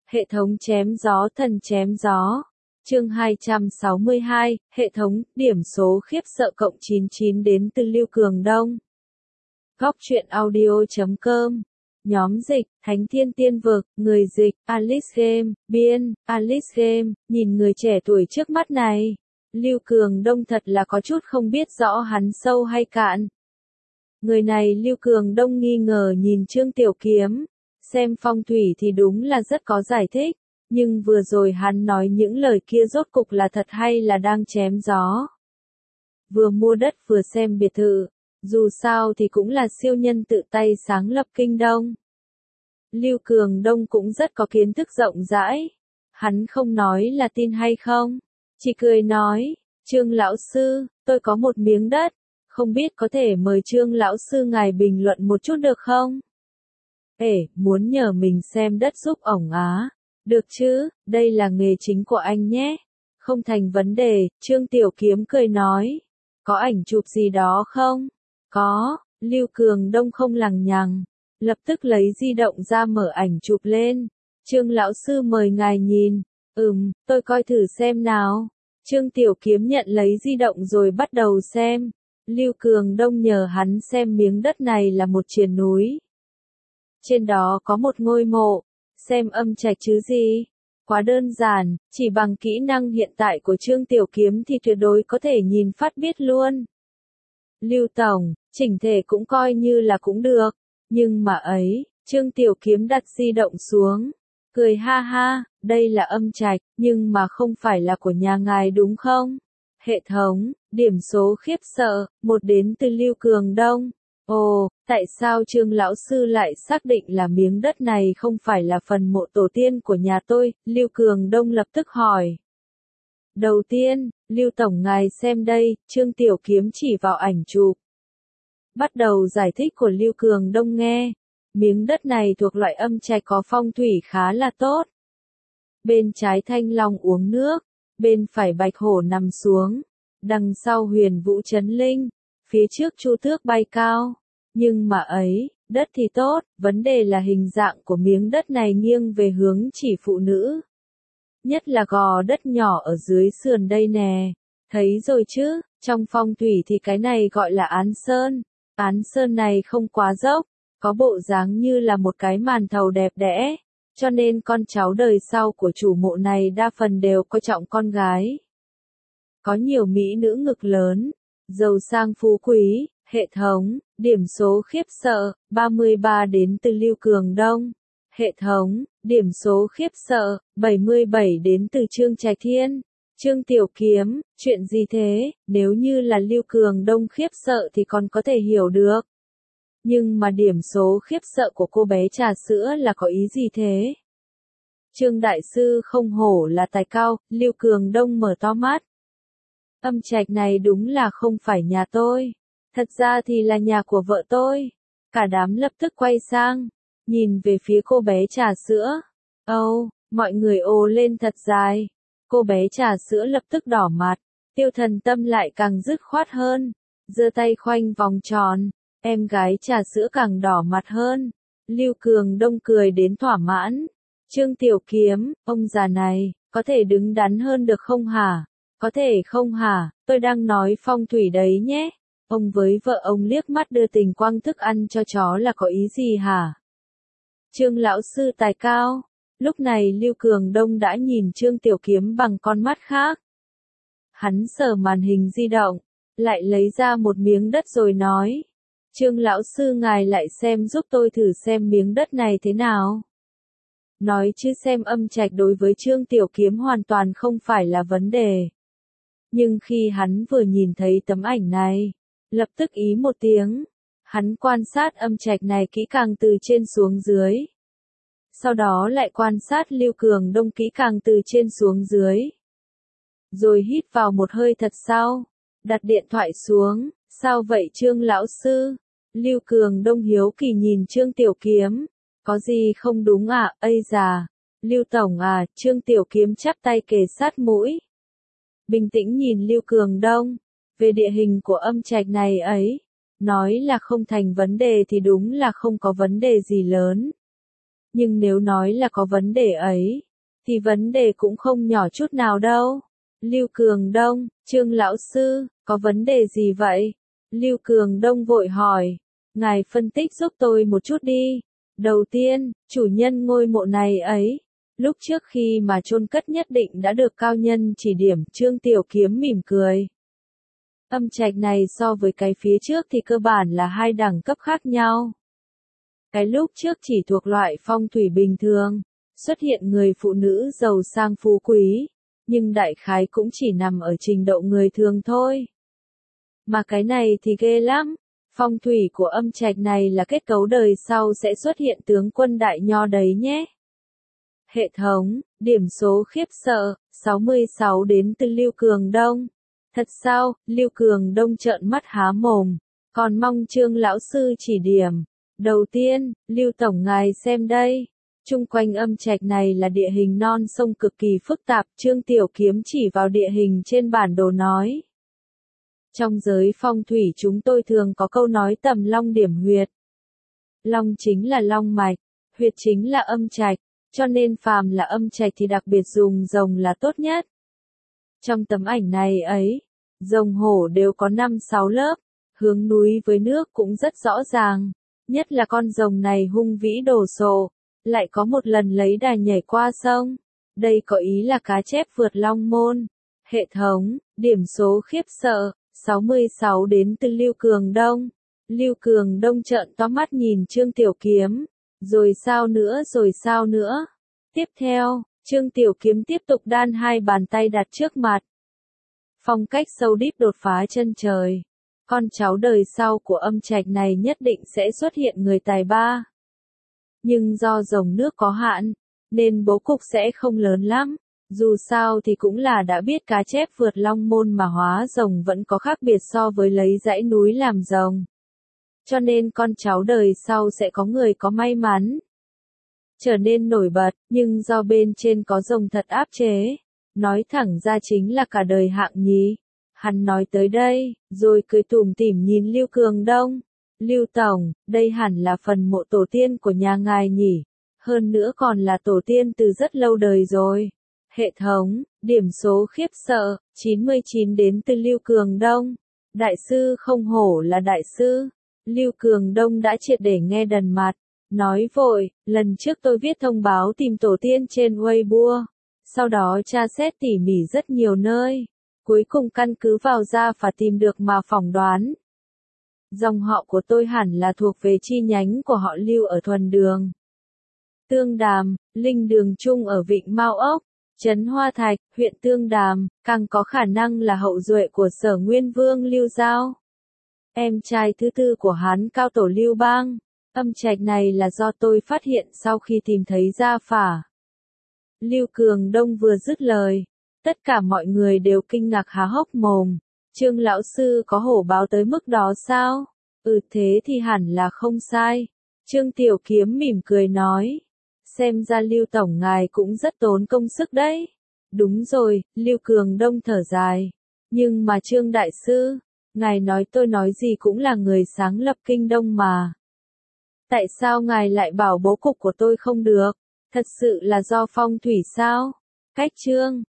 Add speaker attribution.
Speaker 1: Hệ thống chém gió thần chém gió. Chương 262, hệ thống, điểm số khiếp sợ cộng 99 đến từ Lưu Cường Đông. Góc truyện audio.com. Nhóm dịch, Thánh Thiên Tiên Vực, người dịch, Alice Game, biên, Alice Game, nhìn người trẻ tuổi trước mắt này. Lưu Cường Đông thật là có chút không biết rõ hắn sâu hay cạn. Người này Lưu Cường Đông nghi ngờ nhìn Trương Tiểu Kiếm. Xem phong thủy thì đúng là rất có giải thích. Nhưng vừa rồi hắn nói những lời kia rốt cục là thật hay là đang chém gió. Vừa mua đất vừa xem biệt thự. Dù sao thì cũng là siêu nhân tự tay sáng lập kinh Đông. Lưu Cường Đông cũng rất có kiến thức rộng rãi. Hắn không nói là tin hay không. Chỉ cười nói, Trương lão sư, tôi có một miếng đất. Không biết có thể mời Trương lão sư ngài bình luận một chút được không? Muốn nhờ mình xem đất giúp ổng á. Được chứ, đây là nghề chính của anh nhé. Không thành vấn đề, Trương Tiểu Kiếm cười nói. Có ảnh chụp gì đó không? Có, Lưu Cường Đông không lằng nhằng. Lập tức lấy di động ra mở ảnh chụp lên. Trương lão sư mời ngài nhìn. Tôi coi thử xem nào. Trương Tiểu Kiếm nhận lấy di động rồi bắt đầu xem. Lưu Cường Đông nhờ hắn xem miếng đất này là một triền núi. Trên đó có một ngôi mộ. Xem âm trạch chứ gì? Quá đơn giản, chỉ bằng kỹ năng hiện tại của Trương Tiểu Kiếm thì tuyệt đối có thể nhìn phát biết luôn. Lưu Tổng, chỉnh thể cũng coi như là cũng được. Nhưng mà ấy, Trương Tiểu Kiếm đặt di động xuống. Cười ha ha, đây là âm trạch, nhưng mà không phải là của nhà ngài đúng không? Hệ thống, điểm số khiếp sợ, 1 đến từ Lưu Cường Đông. Ồ, tại sao Trương lão sư lại xác định là miếng đất này không phải là phần mộ tổ tiên của nhà tôi? Lưu Cường Đông lập tức hỏi. Đầu tiên, Lưu Tổng ngài xem đây, Trương Tiểu Kiếm chỉ vào ảnh chụp. Bắt đầu giải thích của Lưu Cường Đông nghe. Miếng đất này thuộc loại âm trạch có phong thủy khá là tốt. Bên trái thanh long uống nước, bên phải bạch hổ nằm xuống, đằng sau huyền vũ chấn linh, phía trước chu tước bay cao. Nhưng mà ấy, đất thì tốt, vấn đề là hình dạng của miếng đất này nghiêng về hướng chỉ phụ nữ. Nhất là gò đất nhỏ ở dưới sườn đây nè. Thấy rồi chứ, trong phong thủy thì cái này gọi là án sơn. Án sơn này không quá dốc, có bộ dáng như là một cái màn thầu đẹp đẽ. Cho nên con cháu đời sau của chủ mộ này đa phần đều coi trọng con gái. Có nhiều mỹ nữ ngực lớn, giàu sang phú quý. Hệ thống, điểm số khiếp sợ, 33 đến từ Lưu Cường Đông. Hệ thống, điểm số khiếp sợ, 77 đến từ Trương Trạch Thiên. Trương Tiểu Kiếm, chuyện gì thế? Nếu như là Lưu Cường Đông khiếp sợ thì còn có thể hiểu được. Nhưng mà điểm số khiếp sợ của cô bé trà sữa là có ý gì thế? Trương Đại Sư không hổ là tài cao, Lưu Cường Đông mở to mắt. Âm trạch này đúng là không phải nhà tôi. Thật ra thì là nhà của vợ tôi. Cả đám lập tức quay sang, nhìn về phía cô bé trà sữa. Mọi người ồ lên thật dài. Cô bé trà sữa lập tức đỏ mặt. Tiêu Thần Tâm lại càng dứt khoát hơn. Giơ tay khoanh vòng tròn. Em gái trà sữa càng đỏ mặt hơn. Lưu Cường Đông cười đến thỏa mãn. Trương Tiểu Kiếm, ông già này, có thể đứng đắn hơn được không hả? Có thể không hả? Tôi đang nói phong thủy đấy nhé. Ông với vợ ông liếc mắt đưa tình quăng thức ăn cho chó là có ý gì hả? Trương lão sư tài cao. Lúc này Lưu Cường Đông đã nhìn Trương Tiểu Kiếm bằng con mắt khác. Hắn sờ màn hình di động, lại lấy ra một miếng đất rồi nói. Trương lão sư ngài lại xem giúp tôi thử xem miếng đất này thế nào. Nói chứ xem âm trạch đối với Trương Tiểu Kiếm hoàn toàn không phải là vấn đề. Nhưng khi hắn vừa nhìn thấy tấm ảnh này, lập tức ý một tiếng. Hắn quan sát âm trạch này kỹ càng từ trên xuống dưới. Sau đó lại quan sát Lưu Cường Đông kỹ càng từ trên xuống dưới. Rồi hít vào một hơi thật sâu, đặt điện thoại xuống. Sao vậy Trương lão sư? Lưu Cường Đông hiếu kỳ nhìn Trương Tiểu Kiếm. Có gì không đúng à? Ây già, Lưu Tổng à? Trương Tiểu Kiếm chắp tay kề sát mũi. Bình tĩnh nhìn Lưu Cường Đông. Về địa hình của âm trạch này ấy, nói là không thành vấn đề thì đúng là không có vấn đề gì lớn. Nhưng nếu nói là có vấn đề ấy, thì vấn đề cũng không nhỏ chút nào đâu. Lưu Cường Đông, Trương lão sư, có vấn đề gì vậy? Lưu Cường Đông vội hỏi, ngài phân tích giúp tôi một chút đi. Đầu tiên, chủ nhân ngôi mộ này ấy, lúc trước khi mà chôn cất nhất định đã được cao nhân chỉ điểm. Trương Tiểu Kiếm mỉm cười. Âm trạch này so với cái phía trước thì cơ bản là hai đẳng cấp khác nhau. Cái lúc trước chỉ thuộc loại phong thủy bình thường, xuất hiện người phụ nữ giàu sang phú quý, nhưng đại khái cũng chỉ nằm ở trình độ người thường thôi. Mà cái này thì ghê lắm, phong thủy của âm trạch này là kết cấu đời sau sẽ xuất hiện tướng quân đại nho đấy nhé. Hệ thống, điểm số khiếp sợ, 66 đến từ Lưu Cường Đông. Thật sao? Lưu Cường Đông trợn mắt há mồm, còn mong Trương lão sư chỉ điểm. Đầu tiên, Lưu tổng ngài xem đây. Chung quanh âm trạch này là địa hình non sông cực kỳ phức tạp. Trương Tiểu Kiếm chỉ vào địa hình trên bản đồ nói. Trong giới phong thủy chúng tôi thường có câu nói tầm long điểm huyệt. Long chính là long mạch, huyệt chính là âm trạch, cho nên phàm là âm trạch thì đặc biệt dùng rồng là tốt nhất. Trong tấm ảnh này ấy, rồng hổ đều có 5-6 lớp, hướng núi với nước cũng rất rõ ràng, nhất là con rồng này hung vĩ đồ sộ, lại có một lần lấy đà nhảy qua sông. Đây có ý là cá chép vượt long môn. Hệ thống, điểm số khiếp sợ, 66 đến từ Lưu Cường Đông. Lưu Cường Đông trợn to mắt nhìn Trương Tiểu Kiếm. Rồi sao nữa, rồi sao nữa? Tiếp theo, Trương Tiểu Kiếm tiếp tục đan hai bàn tay đặt trước mặt. Phong cách sâu đít đột phá chân trời. Con cháu đời sau của âm trạch này nhất định sẽ xuất hiện người tài ba. Nhưng do dòng nước có hạn, nên bố cục sẽ không lớn lắm. Dù sao thì cũng là đã biết cá chép vượt long môn mà hóa rồng vẫn có khác biệt so với lấy dãy núi làm rồng. Cho nên con cháu đời sau sẽ có người có may mắn trở nên nổi bật, nhưng do bên trên có rồng thật áp chế. Nói thẳng ra chính là cả đời hạng nhì. Hắn nói tới đây, rồi cười tủm tỉm nhìn Lưu Cường Đông. Lưu Tổng, đây hẳn là phần mộ tổ tiên của nhà ngài nhỉ. Hơn nữa còn là tổ tiên từ rất lâu đời rồi. Hệ thống, điểm số khiếp sợ, 99 đến từ Lưu Cường Đông. Đại sư không hổ là đại sư. Lưu Cường Đông đã triệt để nghe đần mặt. Nói vội, lần trước tôi viết thông báo tìm tổ tiên trên Weibo. Sau đó tra xét tỉ mỉ rất nhiều nơi. Cuối cùng căn cứ vào gia phả tìm được mà phỏng đoán. Dòng họ của tôi hẳn là thuộc về chi nhánh của họ Lưu ở Thuần Đường, Tương Đàm, Linh Đường Trung ở Vịnh Mao Ốc, Trấn Hoa Thạch, huyện Tương Đàm, càng có khả năng là hậu duệ của Sở Nguyên Vương Lưu Giao. Em trai thứ tư của hắn cao tổ Lưu Bang. Âm trạch này là do tôi phát hiện sau khi tìm thấy gia phả. Lưu Cường Đông vừa dứt lời, tất cả mọi người đều kinh ngạc há hốc mồm. Trương lão sư có hổ báo tới mức đó sao? Thế thì hẳn là không sai. Trương Tiểu Kiếm mỉm cười nói. Xem ra Lưu tổng ngài cũng rất tốn công sức đấy. Đúng rồi, Lưu Cường Đông thở dài. Nhưng mà Trương đại sư, ngài nói tôi nói gì cũng là người sáng lập Kinh Đông mà. Tại sao ngài lại bảo bố cục của tôi không được? Thật sự là do phong thủy sao? Cách Trương,